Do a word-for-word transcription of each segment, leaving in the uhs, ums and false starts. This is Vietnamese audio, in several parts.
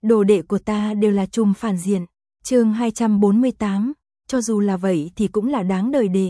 đồ đệ của ta đều là trùm phản diện. Chương hai trăm bốn mươi tám, cho dù là vậy thì cũng là đáng đời đệ.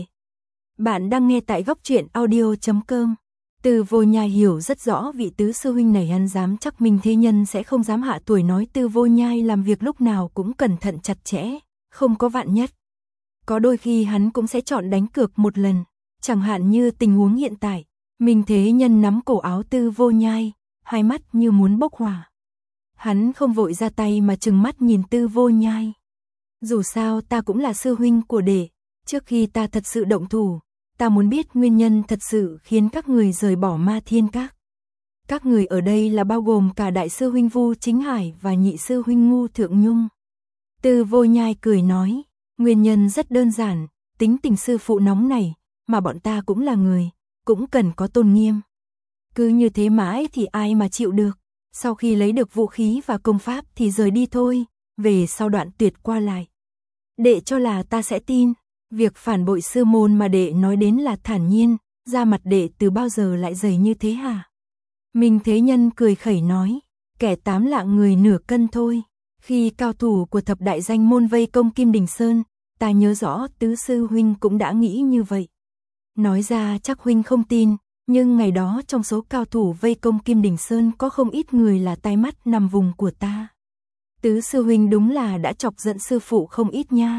Bạn đang nghe tại góc truyện audio chấm com. Từ Vô Nhai hiểu rất rõ vị tứ sư huynh này, hắn dám chắc Minh Thế Nhân sẽ không dám hạ tuổi, nói Từ Vô Nhai làm việc lúc nào cũng cẩn thận chặt chẽ, không có vạn nhất. Có đôi khi hắn cũng sẽ chọn đánh cược một lần, chẳng hạn như tình huống hiện tại, Minh Thế Nhân nắm cổ áo Từ Vô Nhai, hai mắt như muốn bốc hỏa. Hắn không vội ra tay mà trừng mắt nhìn Từ Vô Nhai. Dù sao ta cũng là sư huynh của đệ, trước khi ta thật sự động thủ, ta muốn biết nguyên nhân thật sự khiến các người rời bỏ Ma Thiên Các. Các người ở đây là bao gồm cả đại sư huynh Vu Chính Hải và nhị sư huynh Ngu Thượng Nhung. Từ Vô Nhai cười nói, nguyên nhân rất đơn giản, tính tình sư phụ nóng này, mà bọn ta cũng là người, cũng cần có tôn nghiêm. Cứ như thế mãi thì ai mà chịu được, sau khi lấy được vũ khí và công pháp thì rời đi thôi, về sau đoạn tuyệt qua lại. Đệ cho là ta sẽ tin, việc phản bội sư môn mà đệ nói đến là thản nhiên, da mặt đệ từ bao giờ lại dày như thế hả? Minh Thế Nhân cười khẩy nói, kẻ tám lạng người nửa cân thôi. Khi cao thủ của thập đại danh môn vây công Kim Đình Sơn, ta nhớ rõ tứ sư huynh cũng đã nghĩ như vậy. Nói ra chắc huynh không tin, nhưng ngày đó trong số cao thủ vây công Kim Đình Sơn có không ít người là tai mắt nằm vùng của ta. Tứ sư huynh đúng là đã chọc giận sư phụ không ít nha.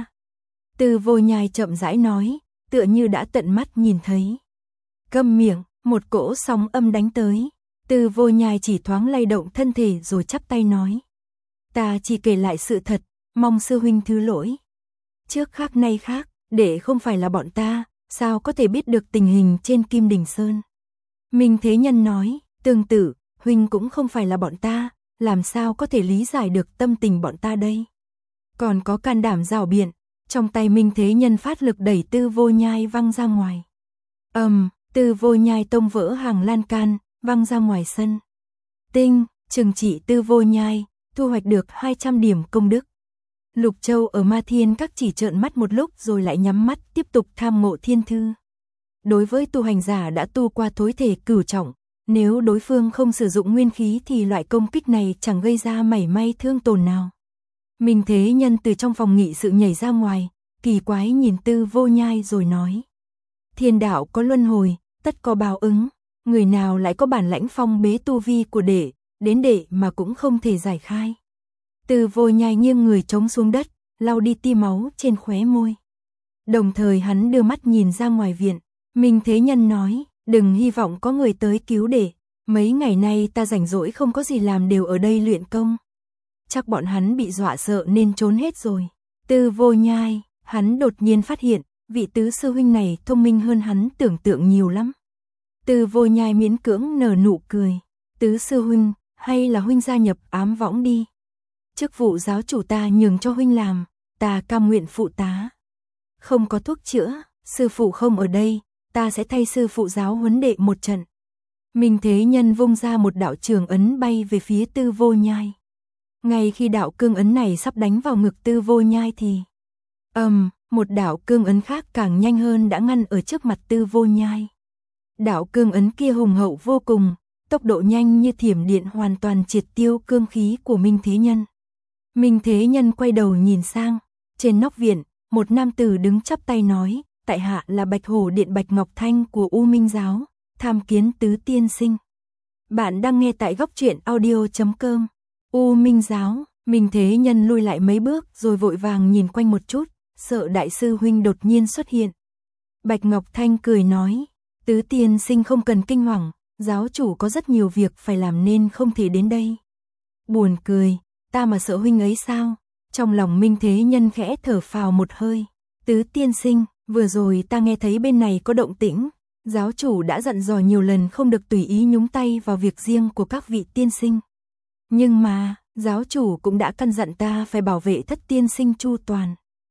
Từ Vô Nhai chậm rãi nói, tựa như đã tận mắt nhìn thấy. Câm miệng, một cỗ sóng âm đánh tới. Từ Vô Nhai chỉ thoáng lay động thân thể rồi chắp tay nói. Ta chỉ kể lại sự thật, mong sư huynh thứ lỗi. Trước khác nay khác, để không phải là bọn ta, sao có thể biết được tình hình trên Kim Đình Sơn. Minh Thế Nhân nói, tương tự, huynh cũng không phải là bọn ta, làm sao có thể lý giải được tâm tình bọn ta đây. Còn có can đảm rào biện, trong tay Minh Thế Nhân phát lực đẩy Từ Vô Nhai văng ra ngoài. Ầm, um, Từ Vô Nhai tông vỡ hàng lan can, văng ra ngoài sân. Tinh, trừng trị Từ Vô Nhai, thu hoạch được hai trăm điểm công đức. Lục Châu ở Ma Thiên Các chỉ trợn mắt một lúc rồi lại nhắm mắt tiếp tục tham ngộ thiên thư. Đối với tu hành giả đã tu qua thối thể cửu trọng, nếu đối phương không sử dụng nguyên khí thì loại công kích này chẳng gây ra mảy may thương tổn nào. Minh Thế Nhân từ trong phòng nghị sự nhảy ra ngoài, kỳ quái nhìn Từ Vô Nhai rồi nói. Thiên đạo có luân hồi, tất có báo ứng, người nào lại có bản lãnh phong bế tu vi của đệ, đến đệ mà cũng không thể giải khai. Từ Vô Nhai nghiêng người trống xuống đất, lau đi tia máu trên khóe môi. Đồng thời hắn đưa mắt nhìn ra ngoài viện, Minh Thế Nhân nói, đừng hy vọng có người tới cứu đệ, mấy ngày nay ta rảnh rỗi không có gì làm đều ở đây luyện công. Chắc bọn hắn bị dọa sợ nên trốn hết rồi. Từ Vô Nhai, hắn đột nhiên phát hiện, vị tứ sư huynh này thông minh hơn hắn tưởng tượng nhiều lắm. Từ Vô Nhai miễn cưỡng nở nụ cười, tứ sư huynh, hay là huynh gia nhập ám võng đi. Chức vụ giáo chủ ta nhường cho huynh làm, ta cam nguyện phụ tá. Không có thuốc chữa, sư phụ không ở đây, ta sẽ thay sư phụ giáo huấn đệ một trận. Minh Thế Nhân vung ra một đạo trường ấn bay về phía Từ Vô Nhai. Ngay khi đạo cương ấn này sắp đánh vào ngực Từ Vô Nhai thì ầm, um, một đạo cương ấn khác càng nhanh hơn đã ngăn ở trước mặt Từ Vô Nhai. Đạo cương ấn kia hùng hậu vô cùng, tốc độ nhanh như thiểm điện hoàn toàn triệt tiêu cương khí của Minh Thế Nhân. Minh Thế Nhân quay đầu nhìn sang, trên nóc viện, một nam tử đứng chắp tay nói, tại hạ là Bạch Hổ Điện Bạch Ngọc Thanh của U Minh Giáo, tham kiến tứ tiên sinh. Bạn đang nghe tại góc truyện audio chấm com. U Minh Giáo, Minh Thế Nhân lui lại mấy bước rồi vội vàng nhìn quanh một chút, sợ đại sư huynh đột nhiên xuất hiện. Bạch Ngọc Thanh cười nói, tứ tiên sinh không cần kinh hoàng, giáo chủ có rất nhiều việc phải làm nên không thể đến đây. Buồn cười, ta mà sợ huynh ấy sao? Trong lòng Minh Thế Nhân khẽ thở phào một hơi. Tứ tiên sinh, vừa rồi ta nghe thấy bên này có động tĩnh, giáo chủ đã dặn dò nhiều lần không được tùy ý nhúng tay vào việc riêng của các vị tiên sinh. Nhưng mà, giáo chủ cũng đã căn dặn ta phải bảo vệ thất tiên sinh chu toàn.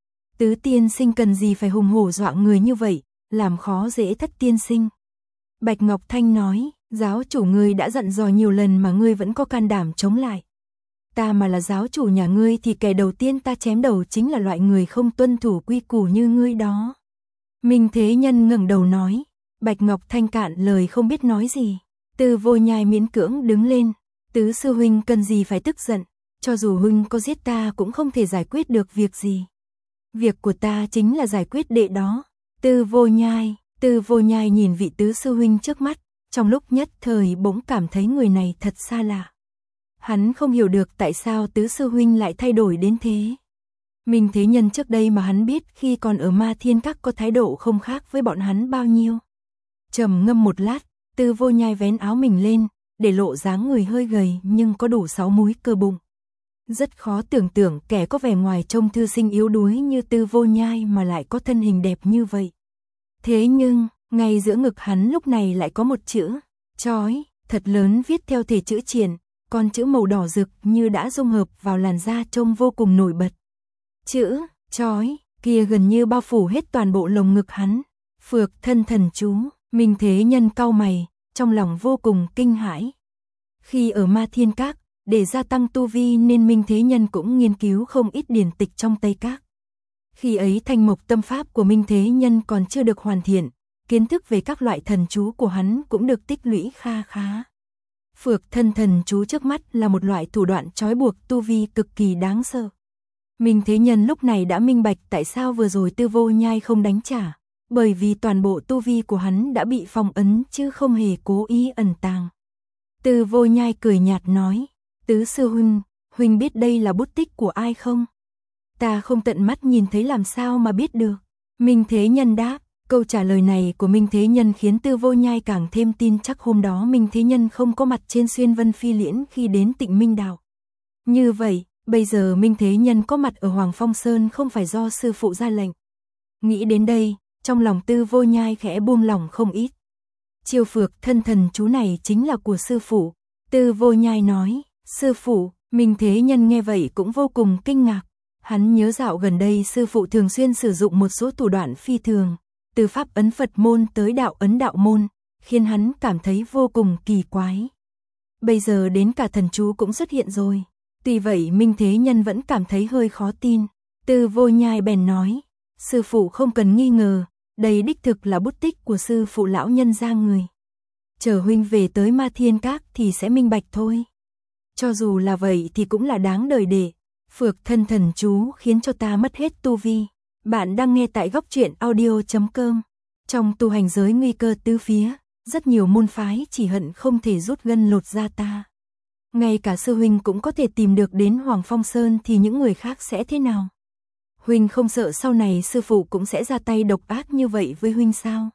Tứ tiên sinh cần gì phải hùng hổ dọa người như vậy, làm khó dễ thất tiên sinh. Bạch Ngọc Thanh nói, giáo chủ ngươi đã dặn dò nhiều lần mà ngươi vẫn có can đảm chống lại. Ta mà là giáo chủ nhà ngươi thì kẻ đầu tiên ta chém đầu chính là loại người không tuân thủ quy củ như ngươi đó. Minh Thế Nhân ngẩng đầu nói, Bạch Ngọc Thanh cạn lời không biết nói gì. Từ Vô Nhai miễn cưỡng đứng lên, tứ sư huynh cần gì phải tức giận, cho dù huynh có giết ta cũng không thể giải quyết được việc gì. Việc của ta chính là giải quyết đệ đó. Tư Vô Nhai, Tư Vô Nhai nhìn vị tứ sư huynh trước mắt, trong lúc nhất thời bỗng cảm thấy người này thật xa lạ. Hắn không hiểu được tại sao tứ sư huynh lại thay đổi đến thế. Minh Thế Nhân trước đây mà hắn biết khi còn ở Ma Thiên Các có thái độ không khác với bọn hắn bao nhiêu. Trầm ngâm một lát, Tư Vô Nhai vén áo mình lên, để lộ dáng người hơi gầy nhưng có đủ sáu múi cơ bụng. Rất khó tưởng tượng kẻ có vẻ ngoài trông thư sinh yếu đuối như Tư Vô Nhai mà lại có thân hình đẹp như vậy. Thế nhưng, ngay giữa ngực hắn lúc này lại có một chữ, chói, thật lớn viết theo thể chữ triển, con chữ màu đỏ rực như đã dung hợp vào làn da trông vô cùng nổi bật. Chữ, chói, kia gần như bao phủ hết toàn bộ lồng ngực hắn. Phược thân thần chú, Minh Thế Nhân cau mày, trong lòng vô cùng kinh hãi. Khi ở Ma Thiên Các, để gia tăng tu vi nên Minh Thế Nhân cũng nghiên cứu không ít điển tịch trong Tây Các. Khi ấy thanh mộc tâm pháp của Minh Thế Nhân còn chưa được hoàn thiện, kiến thức về các loại thần chú của hắn cũng được tích lũy kha khá. Phược thân thần chú trước mắt là một loại thủ đoạn trói buộc tu vi cực kỳ đáng sợ. Minh Thế Nhân lúc này đã minh bạch tại sao vừa rồi Tư Vô Nhai không đánh trả, bởi vì toàn bộ tu vi của hắn đã bị phong ấn chứ không hề cố ý ẩn tàng. Tư Vô Nhai cười nhạt nói, tứ sư huynh, huynh biết đây là bút tích của ai không? Ta không tận mắt nhìn thấy làm sao mà biết được. Minh Thế Nhân đáp, câu trả lời này của Minh Thế Nhân khiến Tư Vô Nhai càng thêm tin chắc hôm đó Minh Thế Nhân không có mặt trên Xuyên Vân Phi Liễn khi đến Tịnh Minh Đạo. Như vậy, bây giờ Minh Thế Nhân có mặt ở Hoàng Phong Sơn không phải do sư phụ ra lệnh. Nghĩ đến đây, trong lòng Tư Vô Nhai khẽ buông lòng không ít. Chiêu phược thân thần chú này chính là của sư phụ. Tư Vô Nhai nói, sư phụ, Minh Thế Nhân nghe vậy cũng vô cùng kinh ngạc. Hắn nhớ dạo gần đây sư phụ thường xuyên sử dụng một số thủ đoạn phi thường, từ pháp ấn Phật môn tới đạo ấn đạo môn, khiến hắn cảm thấy vô cùng kỳ quái. Bây giờ đến cả thần chú cũng xuất hiện rồi. Tuy vậy Minh Thế Nhân vẫn cảm thấy hơi khó tin. Tư Vô Nhai bèn nói, sư phụ không cần nghi ngờ, đây đích thực là bút tích của sư phụ lão nhân gia người. Chờ huynh về tới Ma Thiên Các thì sẽ minh bạch thôi. Cho dù là vậy thì cũng là đáng đời để. Phược thân thần chú khiến cho ta mất hết tu vi. Bạn đang nghe tại góc truyện audio chấm com. Trong tu hành giới nguy cơ tứ phía, rất nhiều môn phái chỉ hận không thể rút gân lột da ta. Ngay cả sư huynh cũng có thể tìm được đến Hoàng Phong Sơn thì những người khác sẽ thế nào? Huynh không sợ sau này sư phụ cũng sẽ ra tay độc ác như vậy với huynh sao?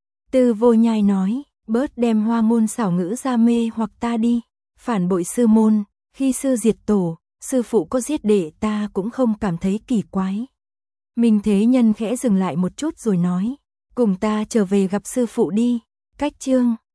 Tư Vô Nhai nói, bớt đem hoa ngôn xảo ngữ ra mê hoặc ta đi. Phản bội sư môn, khi sư diệt tổ, sư phụ có giết đệ ta cũng không cảm thấy kỳ quái. Minh Thế Nhân khẽ dừng lại một chút rồi nói, cùng ta trở về gặp sư phụ đi. Cách chương